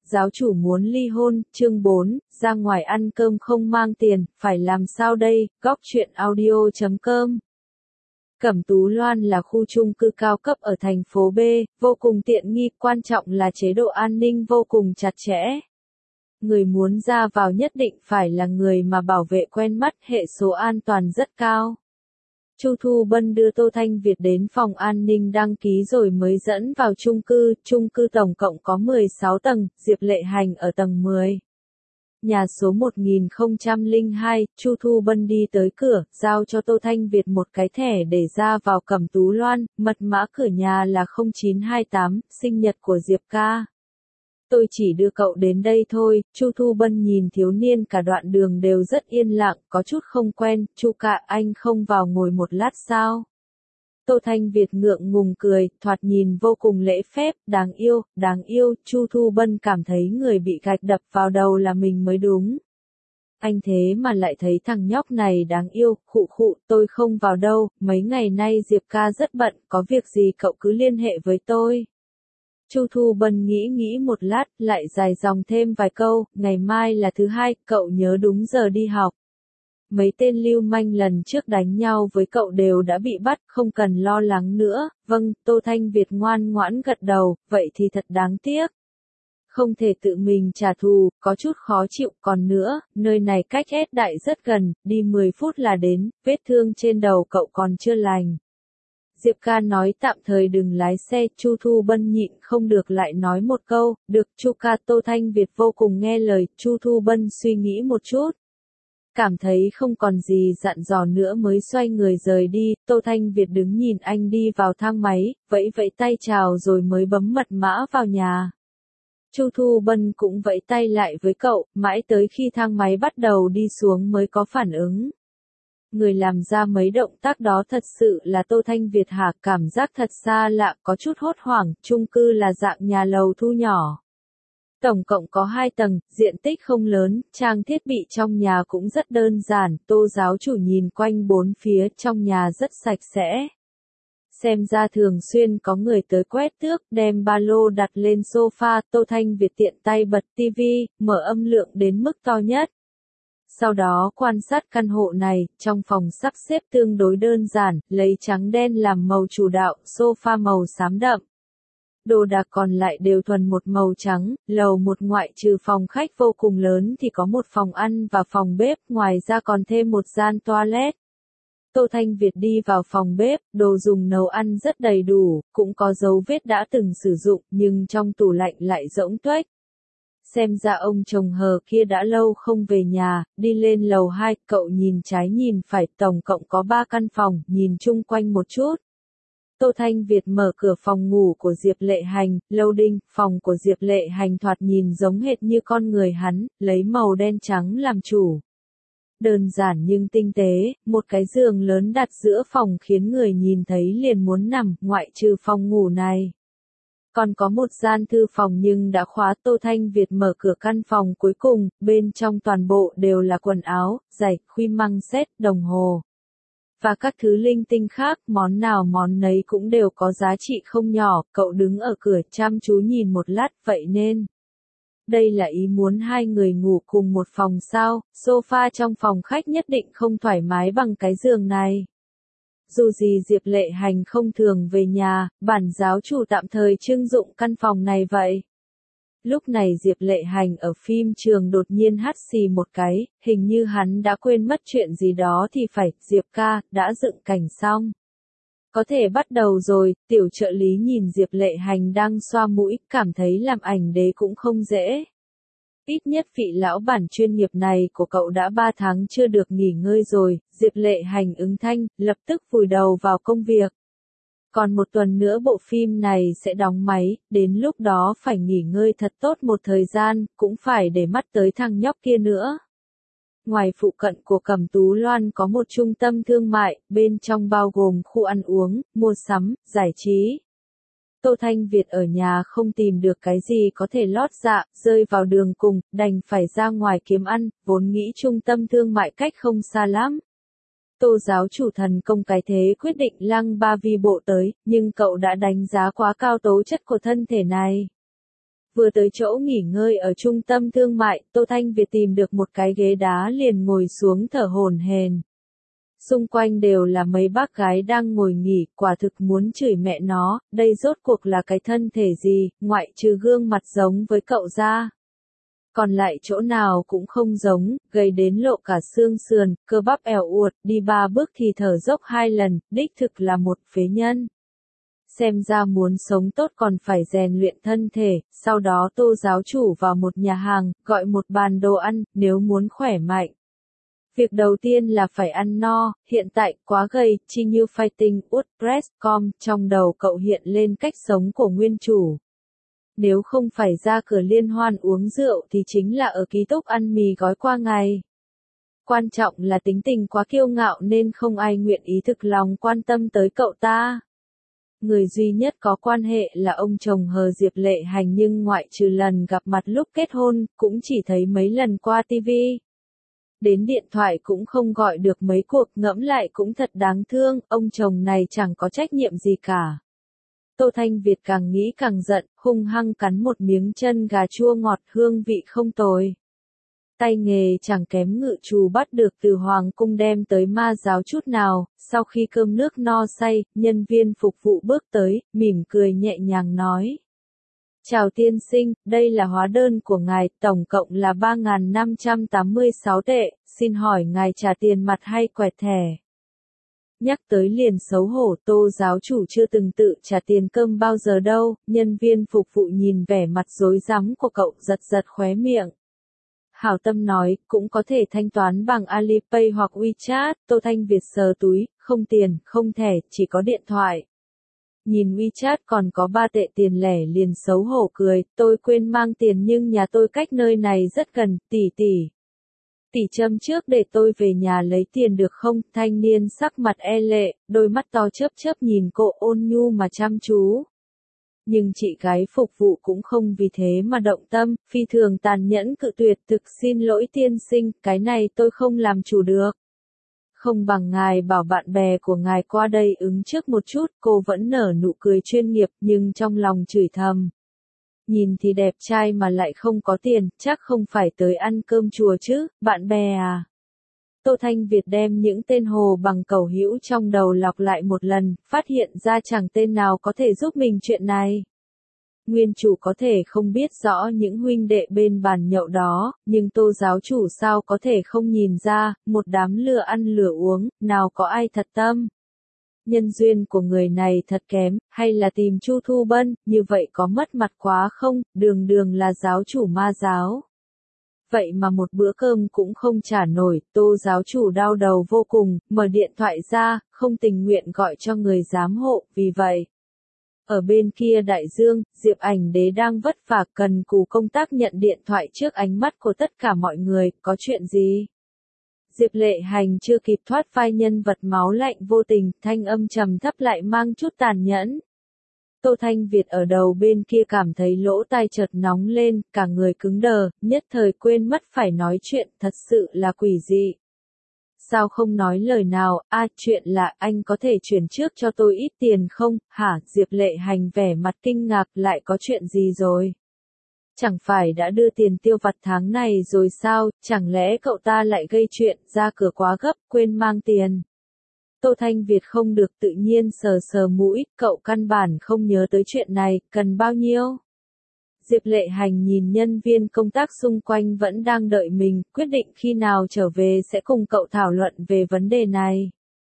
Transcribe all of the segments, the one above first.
giáo chủ muốn ly hôn, chương 4, ra ngoài ăn cơm không mang tiền, phải làm sao đây, góc chuyện audio.com. Cẩm Tú Loan là khu chung cư cao cấp ở thành phố B, vô cùng tiện nghi, quan trọng là chế độ an ninh vô cùng chặt chẽ. Người muốn ra vào nhất định phải là người mà bảo vệ quen mắt, hệ số an toàn rất cao. Chu Thu Bân đưa Tô Thanh Việt đến phòng an ninh đăng ký rồi mới dẫn vào chung cư tổng cộng có 16 tầng, Diệp Lệ Hành ở tầng 10. Nhà số 1002, Chu Thu Bân đi tới cửa, giao cho Tô Thanh Việt một cái thẻ để ra vào Cẩm Tú Loan, mật mã cửa nhà là 0928, sinh nhật của Diệp ca. Tôi chỉ đưa cậu đến đây thôi, Chu Thu Bân nhìn thiếu niên cả đoạn đường đều rất yên lặng, có chút không quen, Chu ca anh không vào ngồi một lát sao? Tô Thanh Việt ngượng ngùng cười, thoạt nhìn vô cùng lễ phép, đáng yêu, Chu Thu Bân cảm thấy người bị gạch đập vào đầu là mình mới đúng. Anh thế mà lại thấy thằng nhóc này đáng yêu, khụ, tôi không vào đâu, mấy ngày nay Diệp ca rất bận, có việc gì cậu cứ liên hệ với tôi. Chu Thu Bân nghĩ một lát, lại dài dòng thêm vài câu, ngày mai là thứ hai, cậu nhớ đúng giờ đi học. Mấy tên lưu manh lần trước đánh nhau với cậu đều đã bị bắt, không cần lo lắng nữa. Vâng, Tô Thanh Việt ngoan ngoãn gật đầu, vậy thì thật đáng tiếc. Không thể tự mình trả thù, có chút khó chịu, còn nữa, nơi này cách S Đại rất gần, đi 10 phút là đến, vết thương trên đầu cậu còn chưa lành. Diệp ca nói tạm thời đừng lái xe, Chu Thu Bân nhịn không được lại nói một câu, được Chu ca. Tô Thanh Việt vô cùng nghe lời, Chu Thu Bân suy nghĩ một chút. Cảm thấy không còn gì dặn dò nữa mới xoay người rời đi, Tô Thanh Việt đứng nhìn anh đi vào thang máy, vẫy tay chào rồi mới bấm mật mã vào nhà. Chu Thu Bân cũng vẫy tay lại với cậu, mãi tới khi thang máy bắt đầu đi xuống mới có phản ứng. Người làm ra mấy động tác đó thật sự là Tô Thanh Việt hả, cảm giác thật xa lạ, có chút hốt hoảng, chung cư là dạng nhà lầu thu nhỏ. Tổng cộng có 2 tầng, diện tích không lớn, trang thiết bị trong nhà cũng rất đơn giản, Tô giáo chủ nhìn quanh bốn phía trong nhà rất sạch sẽ. Xem ra thường xuyên có người tới quét tước, đem ba lô đặt lên sofa, Tô Thanh Việt tiện tay bật tivi, mở âm lượng đến mức to nhất. Sau đó quan sát căn hộ này, trong phòng sắp xếp tương đối đơn giản, lấy trắng đen làm màu chủ đạo, sofa màu xám đậm. Đồ đạc còn lại đều thuần một màu trắng, lầu một ngoại trừ phòng khách vô cùng lớn thì có một phòng ăn và phòng bếp, ngoài ra còn thêm một gian toilet. Tô Thanh Việt đi vào phòng bếp, đồ dùng nấu ăn rất đầy đủ, cũng có dấu vết đã từng sử dụng, nhưng trong tủ lạnh lại rỗng tuếch. Xem ra ông chồng hờ kia đã lâu không về nhà, đi lên lầu 2, cậu nhìn trái nhìn phải, tổng cộng có 3 căn phòng, nhìn chung quanh một chút. Tô Thanh Việt mở cửa phòng ngủ của Diệp Lệ Hành, loading, phòng của Diệp Lệ Hành thoạt nhìn giống hệt như con người hắn, lấy màu đen trắng làm chủ. Đơn giản nhưng tinh tế, một cái giường lớn đặt giữa phòng khiến người nhìn thấy liền muốn nằm, ngoại trừ phòng ngủ này. Còn có một gian thư phòng nhưng đã khóa. Tô Thanh Việt mở cửa căn phòng cuối cùng, bên trong toàn bộ đều là quần áo, giày, khuy măng set, đồng hồ. Và các thứ linh tinh khác, món nào món nấy cũng đều có giá trị không nhỏ, cậu đứng ở cửa chăm chú nhìn một lát, vậy nên. Đây là ý muốn hai người ngủ cùng một phòng sao, sofa trong phòng khách nhất định không thoải mái bằng cái giường này. Dù gì Diệp Lệ Hành không thường về nhà, bản giáo chủ tạm thời trưng dụng căn phòng này vậy. Lúc này Diệp Lệ Hành ở phim trường đột nhiên hắt xì một cái, hình như hắn đã quên mất chuyện gì đó thì phải, Diệp ca, đã dựng cảnh xong. Có thể bắt đầu rồi, tiểu trợ lý nhìn Diệp Lệ Hành đang xoa mũi, cảm thấy làm ảnh đế cũng không dễ. Ít nhất vị lão bản chuyên nghiệp này của cậu đã 3 tháng chưa được nghỉ ngơi rồi, Diệp Lệ Hành ứng thanh, lập tức vùi đầu vào công việc. Còn một tuần nữa bộ phim này sẽ đóng máy, đến lúc đó phải nghỉ ngơi thật tốt một thời gian, cũng phải để mắt tới thằng nhóc kia nữa. Ngoài phụ cận của Cẩm Tú Loan có một trung tâm thương mại, bên trong bao gồm khu ăn uống, mua sắm, giải trí. Tô Thanh Việt ở nhà không tìm được cái gì có thể lót dạ, rơi vào đường cùng, đành phải ra ngoài kiếm ăn, vốn nghĩ trung tâm thương mại cách không xa lắm. Tô giáo chủ thần công cái thế quyết định lăng ba vi bộ tới, nhưng cậu đã đánh giá quá cao tố chất của thân thể này. Vừa tới chỗ nghỉ ngơi ở trung tâm thương mại, Tô Thanh Việt tìm được một cái ghế đá liền ngồi xuống thở hổn hển. Xung quanh đều là mấy bác gái đang ngồi nghỉ, quả thực muốn chửi mẹ nó, đây rốt cuộc là cái thân thể gì, ngoại trừ gương mặt giống với cậu ra. Còn lại chỗ nào cũng không giống, gầy đến lộ cả xương sườn, cơ bắp eo uột, đi 3 bước thì thở dốc 2 lần, đích thực là một phế nhân. Xem ra muốn sống tốt còn phải rèn luyện thân thể, sau đó Tô giáo chủ vào một nhà hàng, gọi một bàn đồ ăn, nếu muốn khỏe mạnh. Việc đầu tiên là phải ăn no, hiện tại quá gầy, chi như fighting, WordPress.com, trong đầu cậu hiện lên cách sống của nguyên chủ. Nếu không phải ra cửa liên hoan uống rượu thì chính là ở ký túc ăn mì gói qua ngày. Quan trọng là tính tình quá kiêu ngạo nên không ai nguyện ý thực lòng quan tâm tới cậu ta. Người duy nhất có quan hệ là ông chồng Hờ Diệp Lệ Hành nhưng ngoại trừ lần gặp mặt lúc kết hôn, cũng chỉ thấy mấy lần qua TV. Đến điện thoại cũng không gọi được mấy cuộc, ngẫm lại cũng thật đáng thương, ông chồng này chẳng có trách nhiệm gì cả. Tô Thanh Việt càng nghĩ càng giận, hung hăng cắn một miếng chân gà chua ngọt hương vị không tồi. Tay nghề chẳng kém ngự trù bắt được từ hoàng cung đem tới ma giáo chút nào, sau khi cơm nước no say, nhân viên phục vụ bước tới, mỉm cười nhẹ nhàng nói. Chào tiên sinh, đây là hóa đơn của ngài, tổng cộng là 3.586 tệ, xin hỏi ngài trả tiền mặt hay quẹt thẻ? Nhắc tới liền xấu hổ, Tô giáo chủ chưa từng tự trả tiền cơm bao giờ đâu, nhân viên phục vụ nhìn vẻ mặt rối rắm của cậu giật giật khóe miệng. Hảo tâm nói, cũng có thể thanh toán bằng Alipay hoặc WeChat, Tô Thanh Việt sờ túi, không tiền, không thẻ, chỉ có điện thoại. Nhìn WeChat còn có 3 tệ tiền lẻ liền xấu hổ cười, tôi quên mang tiền nhưng nhà tôi cách nơi này rất gần, tỷ. Tỷ châm trước để tôi về nhà lấy tiền được không? Thanh niên sắc mặt e lệ, đôi mắt to chớp chớp nhìn cô ôn nhu mà chăm chú. Nhưng chị gái phục vụ cũng không vì thế mà động tâm, phi thường tàn nhẫn cự tuyệt, thực xin lỗi tiên sinh, cái này tôi không làm chủ được. Không bằng ngài bảo bạn bè của ngài qua đây ứng trước một chút, cô vẫn nở nụ cười chuyên nghiệp nhưng trong lòng chửi thầm. Nhìn thì đẹp trai mà lại không có tiền, chắc không phải tới ăn cơm chùa chứ, bạn bè à. Tô Thanh Việt đem những tên hồ bằng cẩu hữu trong đầu lọc lại một lần, phát hiện ra chẳng tên nào có thể giúp mình chuyện này. Nguyên chủ có thể không biết rõ những huynh đệ bên bàn nhậu đó, nhưng Tô giáo chủ sao có thể không nhìn ra, một đám lừa ăn lừa uống, nào có ai thật tâm. Nhân duyên của người này thật kém, hay là tìm Chu Thu Bân, như vậy có mất mặt quá không, đường đường là giáo chủ ma giáo. Vậy mà một bữa cơm cũng không trả nổi, Tô giáo chủ đau đầu vô cùng, mở điện thoại ra, không tình nguyện gọi cho người giám hộ, vì vậy. Ở bên kia đại dương, Diệp Ảnh Đế đang vất vả cần cù công tác nhận điện thoại trước ánh mắt của tất cả mọi người, có chuyện gì? Diệp Lệ Hành chưa kịp thoát vai nhân vật máu lạnh vô tình, thanh âm trầm thấp lại mang chút tàn nhẫn. Tô Thanh Việt ở đầu bên kia cảm thấy lỗ tai chợt nóng lên, cả người cứng đờ, nhất thời quên mất phải nói chuyện, thật sự là quỷ dị. Sao không nói lời nào, chuyện là anh có thể chuyển trước cho tôi ít tiền không, hả, Diệp Lệ Hành vẻ mặt kinh ngạc, lại có chuyện gì rồi? Chẳng phải đã đưa tiền tiêu vặt tháng này rồi sao, chẳng lẽ cậu ta lại gây chuyện, ra cửa quá gấp, quên mang tiền. Tô Thanh Việt không được tự nhiên sờ sờ mũi, cậu căn bản không nhớ tới chuyện này, cần bao nhiêu? Diệp Lệ Hành nhìn nhân viên công tác xung quanh vẫn đang đợi mình, quyết định khi nào trở về sẽ cùng cậu thảo luận về vấn đề này.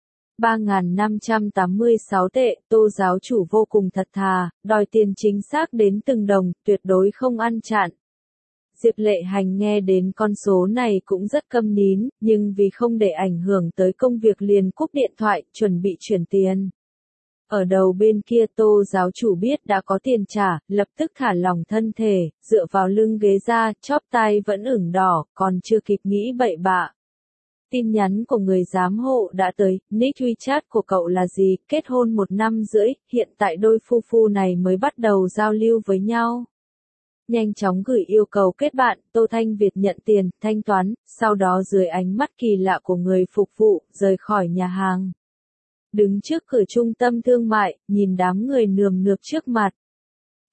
3.586 tệ, Tô giáo chủ vô cùng thật thà, đòi tiền chính xác đến từng đồng, tuyệt đối không ăn chặn. Diệp Lệ Hành nghe đến con số này cũng rất câm nín, nhưng vì không để ảnh hưởng tới công việc liền cúp điện thoại, chuẩn bị chuyển tiền. Ở đầu bên kia Tô giáo chủ biết đã có tiền trả, lập tức thả lỏng thân thể, dựa vào lưng ghế ra, chóp tai vẫn ửng đỏ, còn chưa kịp nghĩ bậy bạ. Tin nhắn của người giám hộ đã tới, nick WeChat của cậu là gì, kết hôn 1 năm rưỡi, hiện tại đôi phu phu này mới bắt đầu giao lưu với nhau. Nhanh chóng gửi yêu cầu kết bạn, Tô Thanh Việt nhận tiền, thanh toán, sau đó dưới ánh mắt kỳ lạ của người phục vụ, rời khỏi nhà hàng. Đứng trước cửa trung tâm thương mại, nhìn đám người nườm nượp trước mặt.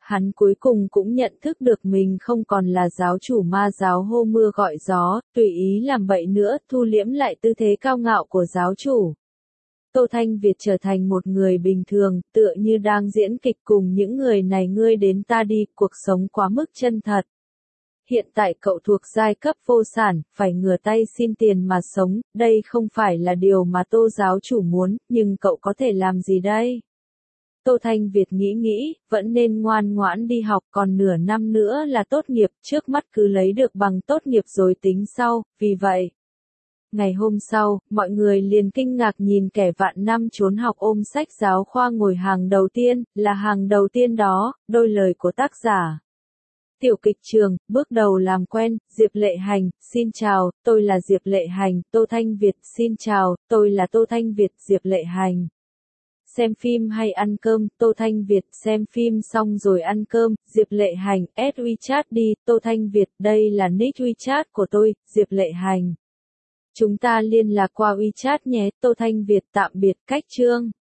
hắn cuối cùng cũng nhận thức được mình không còn là giáo chủ ma giáo hô mưa gọi gió, tùy ý làm bậy nữa, thu liễm lại tư thế cao ngạo của giáo chủ. Tô Thanh Việt trở thành một người bình thường, tựa như đang diễn kịch cùng những người này ngươi đến ta đi, cuộc sống quá mức chân thật. Hiện tại cậu thuộc giai cấp vô sản, phải ngửa tay xin tiền mà sống, đây không phải là điều mà Tô giáo chủ muốn, nhưng cậu có thể làm gì đây? Tô Thanh Việt nghĩ, vẫn nên ngoan ngoãn đi học, còn nửa năm nữa là tốt nghiệp, trước mắt cứ lấy được bằng tốt nghiệp rồi tính sau, vì vậy. Ngày hôm sau, mọi người liền kinh ngạc nhìn kẻ vạn năm trốn học ôm sách giáo khoa ngồi hàng đầu tiên, là hàng đầu tiên đó, đôi lời của tác giả. Tiểu kịch trường, bước đầu làm quen, Diệp Lệ Hành, xin chào, tôi là Diệp Lệ Hành, Tô Thanh Việt, xin chào, tôi là Tô Thanh Việt, Diệp Lệ Hành. Xem phim hay ăn cơm, Tô Thanh Việt, xem phim xong rồi ăn cơm, Diệp Lệ Hành, add WeChat đi, Tô Thanh Việt, đây là nick WeChat của tôi, Diệp Lệ Hành. Chúng ta liên lạc qua WeChat nhé, Tô Thanh Việt, tạm biệt, cách chương.